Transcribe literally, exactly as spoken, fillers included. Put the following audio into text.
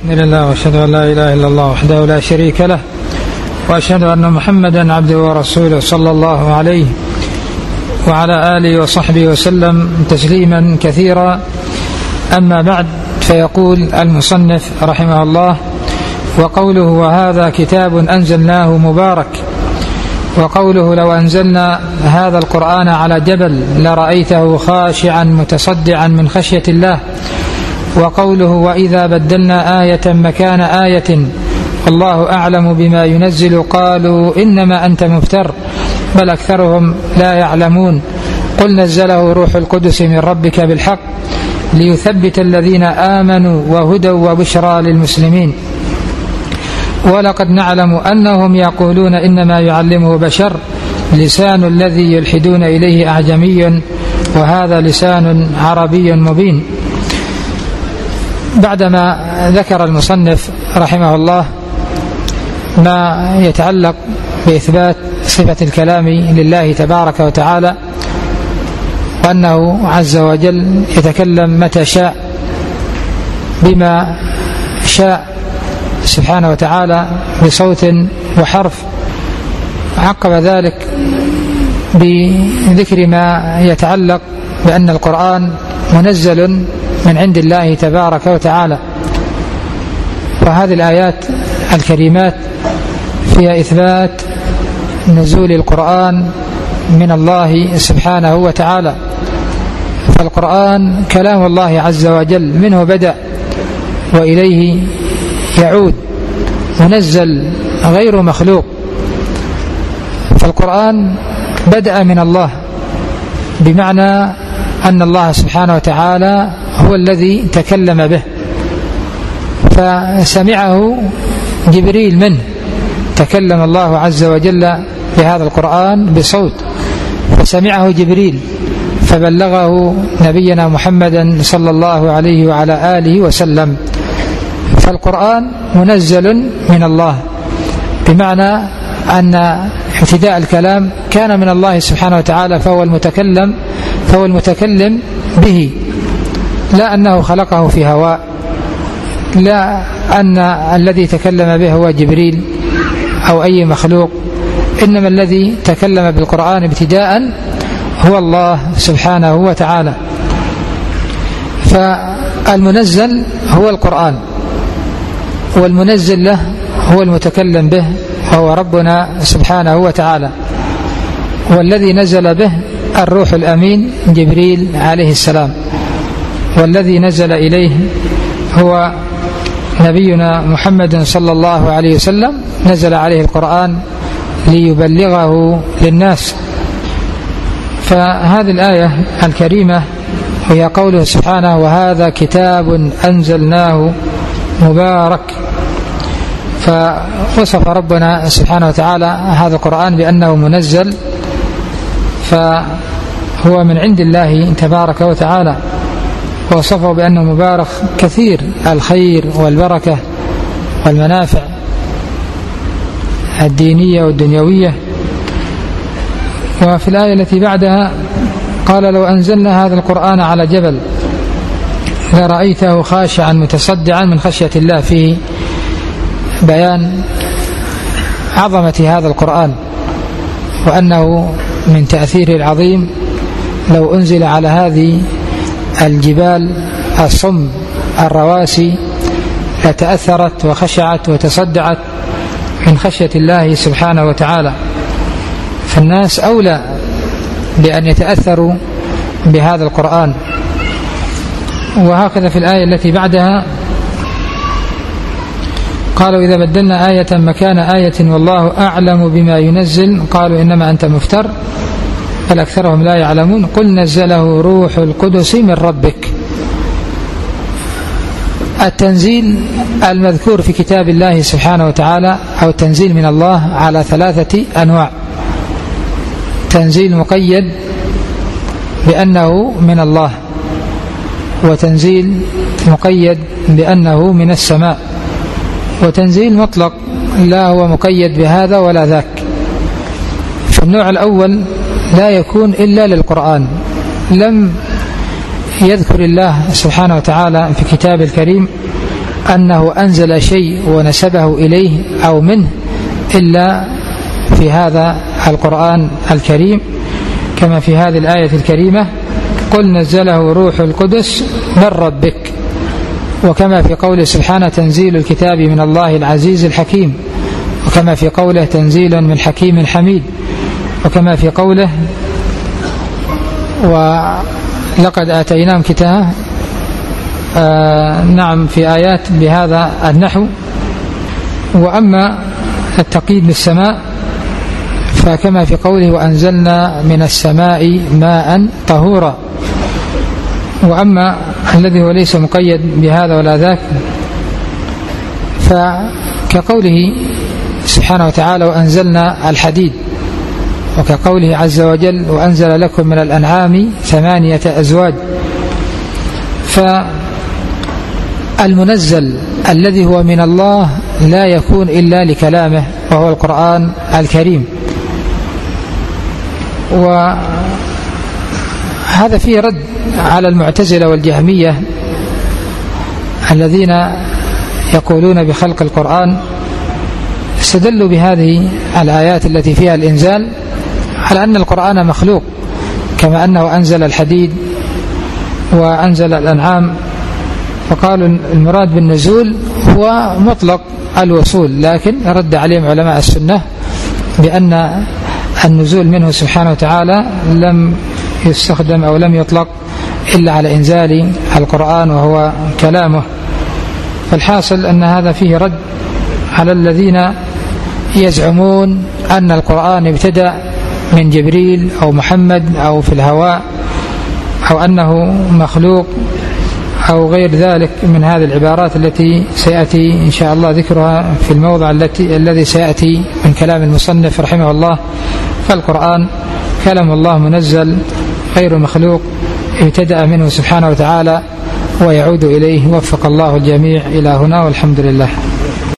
بسم الله واشهد ان لا اله الا الله وحده لا شريك له واشهد ان محمدا عبده ورسوله صلى الله عليه وعلى اله وصحبه وسلم تسليما كثيرا. اما بعد، فيقول المصنف رحمه الله: وقوله وهذا كتاب انزلناه مبارك، وقوله لو انزلنا هذا القرآن على جبل لرأيته خاشعا متصدعا من خشية الله، وقوله وإذا بدلنا آية مكان آية والله أعلم بما ينزل قالوا إنما أنت مفتر بل أكثرهم لا يعلمون قل نزله روح القدس من ربك بالحق ليثبت الذين آمنوا وهدى وبشرى للمسلمين. ولقد نعلم أنهم يقولون إنما يعلمه بشر لسان الذي يلحدون إليه أعجمي وهذا لسان عربي مبين. بعدما ذكر المصنف رحمه الله ما يتعلق بإثبات صفة الكلام لله تبارك وتعالى، وأنه عز وجل يتكلم متى شاء بما شاء سبحانه وتعالى بصوت وحرف، عقب ذلك بذكر ما يتعلق بأن القرآن منزل من عند الله تبارك وتعالى. وهذه الآيات الكريمات فيها إثبات نزول القرآن من الله سبحانه وتعالى، فالقرآن كلام الله عز وجل، منه بدأ وإليه يعود، منزل غير مخلوق. فالقرآن بدأ من الله، بمعنى أن الله سبحانه وتعالى هو الذي تكلم به، فسمعه جبريل منه، تكلم الله عز وجل بهذا القرآن بصوت، فسمعه جبريل فبلغه نبينا محمدا صلى الله عليه وعلى آله وسلم. فالقرآن منزل من الله، بمعنى أن ابتداء الكلام كان من الله سبحانه وتعالى، فهو المتكلم فهو المتكلم به، لا أنه خلقه في هواء، لا أن الذي تكلم به هو جبريل أو أي مخلوق، إنما الذي تكلم بالقرآن ابتداء هو الله سبحانه وتعالى. فالمنزل هو القرآن، والمنزل له هو المتكلم به وهو ربنا سبحانه وتعالى، والذي نزل به الروح الأمين جبريل عليه السلام، والذي نزل إليه هو نبينا محمد صلى الله عليه وسلم، نزل عليه القرآن ليبلغه للناس. فهذه الآية الكريمة وهي قوله سبحانه وهذا كتاب أنزلناه مبارك، فوصف ربنا سبحانه وتعالى هذا القرآن بأنه منزل، فهو من عند الله تبارك وتعالى، ووصفه بأنه مبارك كثير الخير والبركة والمنافع الدينية والدنيوية. وفي الآية التي بعدها قال لو أنزلنا هذا القرآن على جبل لرأيته خاشعا متصدعا من خشية الله، فيه بيان عظمة هذا القرآن وأنه من تأثيره العظيم. لو أنزل على هذه الجبال الصم الرواسي لتأثرت وخشعت وتصدعت من خشية الله سبحانه وتعالى، فالناس أولى بأن يتأثروا بهذا القرآن. وهكذا في الآية التي بعدها قالوا إذا بدلنا آية مكان آية والله أعلم بما ينزل قالوا إنما أنت مفتر بل أكثرهم لا يعلمون قل نزله روح القدس من ربك. التنزيل المذكور في كتاب الله سبحانه وتعالى أو التنزيل من الله على ثلاثة أنواع: تنزيل مقيد بأنه من الله، وتنزيل مقيد بأنه من السماء، وتنزيل مطلق لا هو مقيد بهذا ولا ذاك. فالنوع الأول لا يكون إلا للقرآن، لم يذكر الله سبحانه وتعالى في كتاب الكريم أنه أنزل شيء ونسبه إليه أو منه إلا في هذا القرآن الكريم، كما في هذه الآية الكريمة: قل نزله روح القدس من ربك، وكما في قوله سبحانه: تنزيل الكتاب من الله العزيز الحكيم، وكما في قوله: تنزيل من حكيم حميد، وكما في قوله: ولقد آتيناهم كتابا. آه نعم، في آيات بهذا النحو. وأما التقييد بالسماء فكما في قوله: وأنزلنا من السماء ماء طهورا. وأما الذي هو ليس مقيد بهذا ولا ذاك فكقوله سبحانه وتعالى: وأنزلنا الحديد، وكقوله عز وجل: وأنزل لكم من الأنعام ثمانية أزواج. فالمنزل الذي هو من الله لا يكون إلا لكلامه، وهو القرآن الكريم. وهذا فيه رد على المعتزلة والجهمية الذين يقولون بخلق القرآن، استدلوا بهذه الآيات التي فيها الإنزال على أن القرآن مخلوق، كما أنه أنزل الحديد وأنزل الأنعام، فقالوا المراد بالنزول هو مطلق الوصول، لكن رد عليهم علماء السنة بأن النزول منه سبحانه وتعالى لم يستخدم أو لم يطلق إلا على إنزال القرآن وهو كلامه. فالحاصل أن هذا فيه رد على الذين يزعمون أن القرآن ابتدأ من جبريل أو محمد أو في الهواء، أو أنه مخلوق أو غير ذلك من هذه العبارات التي سيأتي إن شاء الله ذكرها في الموضع التي الذي سيأتي من كلام المصنف رحمه الله. فالقرآن كلام الله منزل غير مخلوق، ابتدأ منه سبحانه وتعالى ويعود إليه. وفق الله الجميع إلى هنا، والحمد لله.